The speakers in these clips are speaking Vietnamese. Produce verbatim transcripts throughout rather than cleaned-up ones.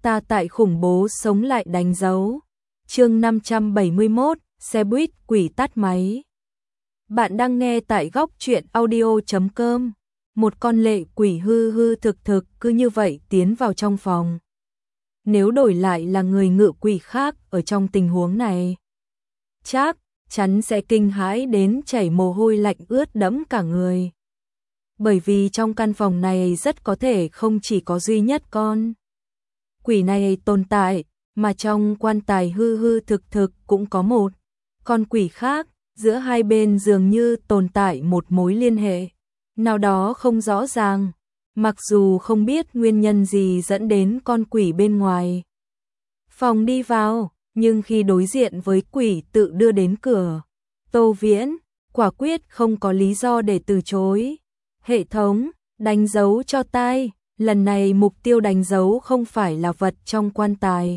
ta tại khủng bố sống lại đánh dấu. Chương năm trăm bảy mươi mốt, xe buýt quỷ tắt máy. Bạn đang nghe tại góc truyện audio chấm com. Một con lệ quỷ hư hư thực thực cứ như vậy tiến vào trong phòng. Nếu đổi lại là người ngự quỷ khác ở trong tình huống này, chắc chắn sẽ kinh hãi đến chảy mồ hôi lạnh ướt đẫm cả người. Bởi vì trong căn phòng này rất có thể không chỉ có duy nhất con quỷ này tồn tại, mà trong quan tài hư hư thực thực cũng có một con quỷ khác, giữa hai bên dường như tồn tại một mối liên hệ nào đó không rõ ràng, mặc dù không biết nguyên nhân gì dẫn đến con quỷ bên ngoài phòng đi vào, nhưng khi đối diện với quỷ tự đưa đến cửa, Tô Viễn quả quyết không có lý do để từ chối. Hệ thống, đánh dấu cho tai, lần này mục tiêu đánh dấu không phải là vật trong quan tài,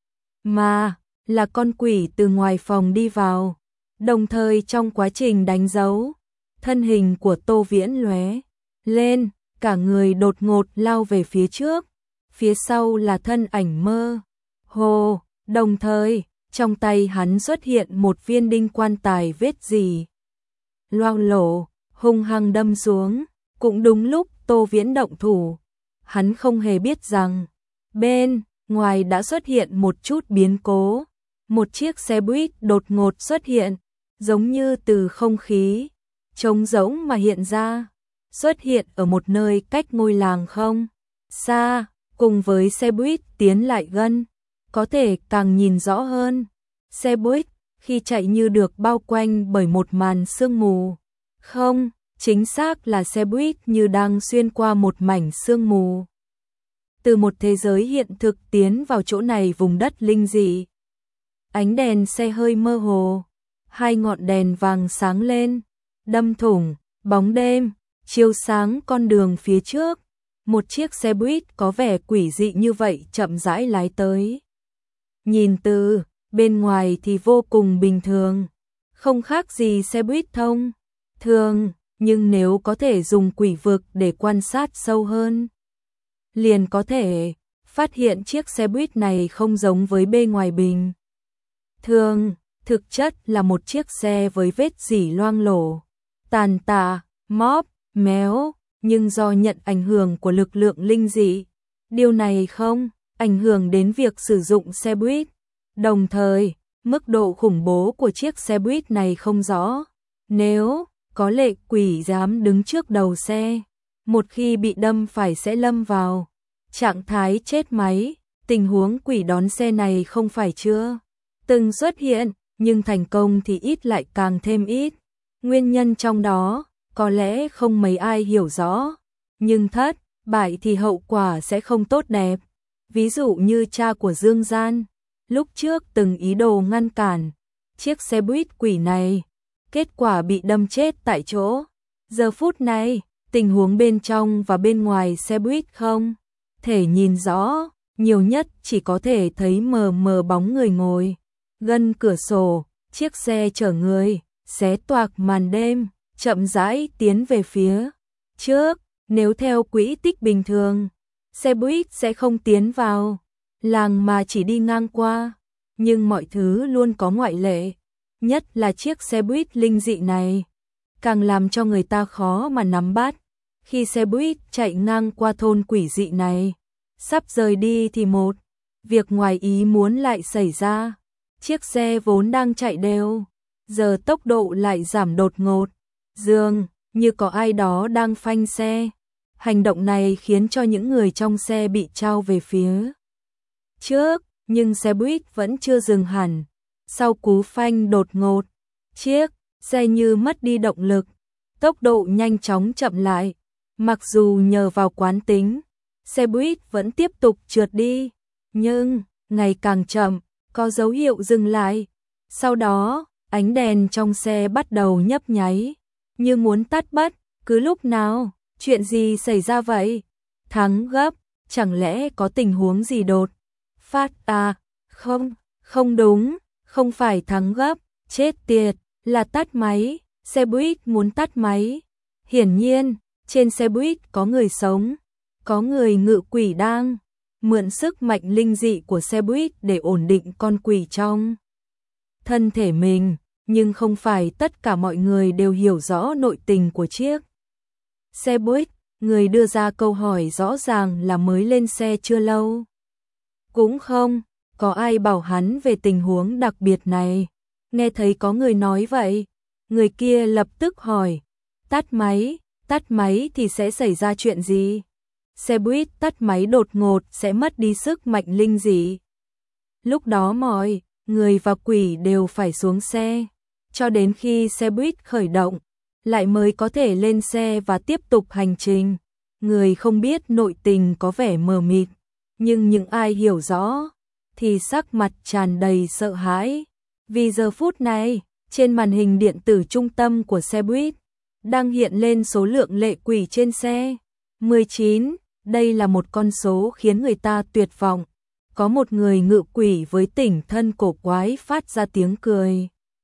mà là con quỷ từ ngoài phòng đi vào. Đồng thời trong quá trình đánh dấu, thân hình của Tô Viễn lóe lên, cả người đột ngột lao về phía trước, phía sau là thân ảnh mơ hồ, đồng thời trong tay hắn xuất hiện một viên đinh quan tài vết dỉ loang lổ, hung hăng đâm xuống. Cũng đúng lúc Tô Viễn động thủ, hắn không hề biết rằng bên ngoài đã xuất hiện một chút biến cố. Một chiếc xe buýt đột ngột xuất hiện, giống như từ không khí trống rỗng mà hiện ra, xuất hiện ở một nơi cách ngôi làng không xa, cùng với xe buýt tiến lại gần, có thể càng nhìn rõ hơn. Xe buýt khi chạy như được bao quanh bởi một màn sương mù, không, chính xác là xe buýt như đang xuyên qua một mảnh sương mù, từ một thế giới hiện thực tiến vào chỗ này vùng đất linh dị. Ánh đèn xe hơi mơ hồ, hai ngọn đèn vàng sáng lên, đâm thủng bóng đêm, chiếu sáng con đường phía trước. Một chiếc xe buýt có vẻ quỷ dị như vậy chậm rãi lái tới. Nhìn từ bên ngoài thì vô cùng bình thường, không khác gì xe buýt thông thường, nhưng nếu có thể dùng quỷ vực để quan sát sâu hơn, liền có thể phát hiện chiếc xe buýt này không giống với bề ngoài bình thường, thực chất là một chiếc xe với vết dỉ loang lổ, tàn tạ, móp, méo, nhưng do nhận ảnh hưởng của lực lượng linh dị, điều này không ảnh hưởng đến việc sử dụng xe buýt. Đồng thời, mức độ khủng bố của chiếc xe buýt này không rõ. Nếu có lệ quỷ dám đứng trước đầu xe, một khi bị đâm phải sẽ lâm vào trạng thái chết máy. Tình huống quỷ đón xe này không phải chưa từng xuất hiện, nhưng thành công thì ít lại càng thêm ít. Nguyên nhân trong đó có lẽ không mấy ai hiểu rõ, nhưng thất bại thì hậu quả sẽ không tốt đẹp. Ví dụ như cha của Dương Gian, lúc trước từng ý đồ ngăn cản chiếc xe buýt quỷ này, kết quả bị đâm chết tại chỗ. Giờ phút này, tình huống bên trong và bên ngoài xe buýt không thể nhìn rõ, nhiều nhất chỉ có thể thấy mờ mờ bóng người ngồi gần cửa sổ. Chiếc xe chở người xé toạc màn đêm, chậm rãi tiến về phía trước. Nếu theo quỹ tích bình thường, xe buýt sẽ không tiến vào làng mà chỉ đi ngang qua, nhưng mọi thứ luôn có ngoại lệ, nhất là chiếc xe buýt linh dị này, càng làm cho người ta khó mà nắm bắt. Khi xe buýt chạy ngang qua thôn quỷ dị này, sắp rời đi thì một việc ngoài ý muốn lại xảy ra. Chiếc xe vốn đang chạy đều, giờ tốc độ lại giảm đột ngột, dường như có ai đó đang phanh xe. Hành động này khiến cho những người trong xe bị trao về phía trước, nhưng xe buýt vẫn chưa dừng hẳn. Sau cú phanh đột ngột, chiếc xe như mất đi động lực, tốc độ nhanh chóng chậm lại. Mặc dù nhờ vào quán tính, xe buýt vẫn tiếp tục trượt đi, nhưng ngày càng chậm, có dấu hiệu dừng lại. Sau đó, ánh đèn trong xe bắt đầu nhấp nháy, như muốn tắt bất cứ lúc nào. Chuyện gì xảy ra vậy? Thắng gấp, chẳng lẽ có tình huống gì đột phát à? Không, không đúng, không phải thắng gấp, chết tiệt, là tắt máy. Xe buýt muốn tắt máy. Hiển nhiên, trên xe buýt có người sống, có người ngự quỷ đang mượn sức mạnh linh dị của xe buýt để ổn định con quỷ trong thân thể mình, nhưng không phải tất cả mọi người đều hiểu rõ nội tình của chiếc xe buýt. Người đưa ra câu hỏi rõ ràng là mới lên xe chưa lâu. Cũng không có ai bảo hắn về tình huống đặc biệt này. Nghe thấy có người nói vậy, người kia lập tức hỏi, tắt máy, tắt máy thì sẽ xảy ra chuyện gì? Xe buýt tắt máy đột ngột sẽ mất đi sức mạnh linh dị. Lúc đó mọi người và quỷ đều phải xuống xe, cho đến khi xe buýt khởi động, lại mới có thể lên xe và tiếp tục hành trình. Người không biết nội tình có vẻ mờ mịt, nhưng những ai hiểu rõ thì sắc mặt tràn đầy sợ hãi. Vì giờ phút này, trên màn hình điện tử trung tâm của xe buýt, đang hiện lên số lượng lệ quỷ trên xe. mười chín, đây là một con số khiến người ta tuyệt vọng. Có một người ngự quỷ với tỉnh thân cổ quái phát ra tiếng cười.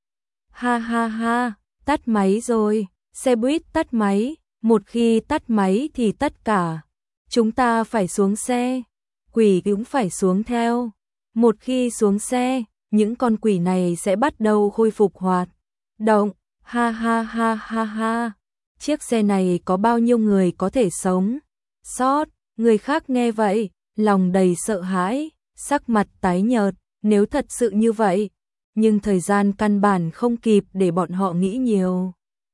Ha ha ha, tắt máy rồi, xe buýt tắt máy, một khi tắt máy thì tất cả chúng ta phải xuống xe, quỷ cũng phải xuống theo. Một khi xuống xe, những con quỷ này sẽ bắt đầu khôi phục hoạt động. Ha ha ha ha ha. Chiếc xe này có bao nhiêu người có thể sống sót? Người khác nghe vậy, lòng đầy sợ hãi, sắc mặt tái nhợt. Nếu thật sự như vậy, nhưng thời gian căn bản không kịp để bọn họ nghĩ nhiều.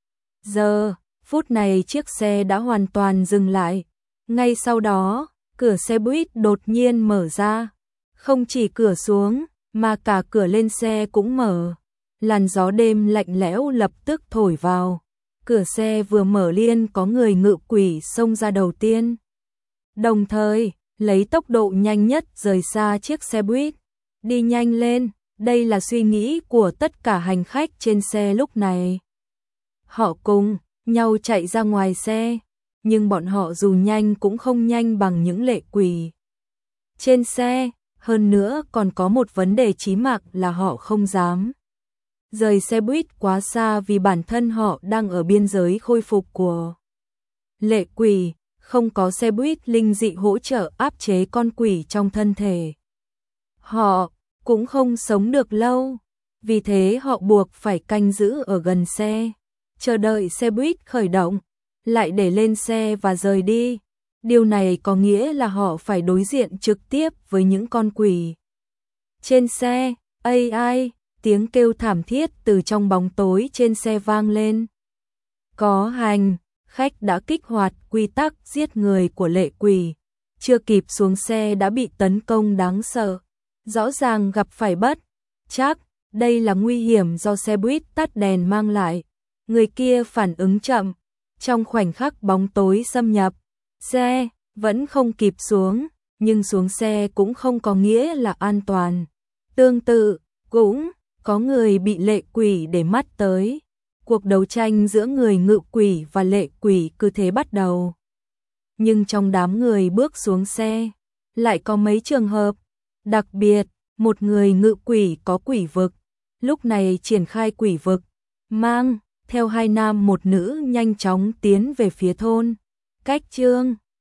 Giờ, phút này chiếc xe đã hoàn toàn dừng lại. Ngay sau đó, cửa xe buýt đột nhiên mở ra. Không chỉ cửa xuống, mà cả cửa lên xe cũng mở. Làn gió đêm lạnh lẽo lập tức thổi vào. Cửa xe vừa mở liền có người ngự quỷ xông ra đầu tiên. Đồng thời, lấy tốc độ nhanh nhất rời xa chiếc xe buýt. Đi nhanh lên, đây là suy nghĩ của tất cả hành khách trên xe lúc này. Họ cùng nhau chạy ra ngoài xe, nhưng bọn họ dù nhanh cũng không nhanh bằng những lệ quỷ trên xe. Hơn nữa còn có một vấn đề chí mạng là họ không dám rời xe buýt quá xa vì bản thân họ đang ở biên giới khôi phục của lệ quỷ, không có xe buýt linh dị hỗ trợ áp chế con quỷ trong thân thể. Họ cũng không sống được lâu, vì thế họ buộc phải canh giữ ở gần xe, chờ đợi xe buýt khởi động, lại để lên xe và rời đi. Điều này có nghĩa là họ phải đối diện trực tiếp với những con quỷ trên xe. Ai ai, tiếng kêu thảm thiết từ trong bóng tối trên xe vang lên. Có hành khách đã kích hoạt quy tắc giết người của lệ quỷ, chưa kịp xuống xe đã bị tấn công đáng sợ. Rõ ràng gặp phải bất trắc, đây là nguy hiểm do xe buýt tắt đèn mang lại. Người kia phản ứng chậm, trong khoảnh khắc bóng tối xâm nhập, xe vẫn không kịp xuống, nhưng xuống xe cũng không có nghĩa là an toàn. Tương tự, cũng có người bị lệ quỷ để mắt tới. Cuộc đấu tranh giữa người ngự quỷ và lệ quỷ cứ thế bắt đầu. Nhưng trong đám người bước xuống xe, lại có mấy trường hợp đặc biệt. Một người ngự quỷ có quỷ vực, lúc này triển khai quỷ vực, mang theo hai nam một nữ nhanh chóng tiến về phía thôn cách Trương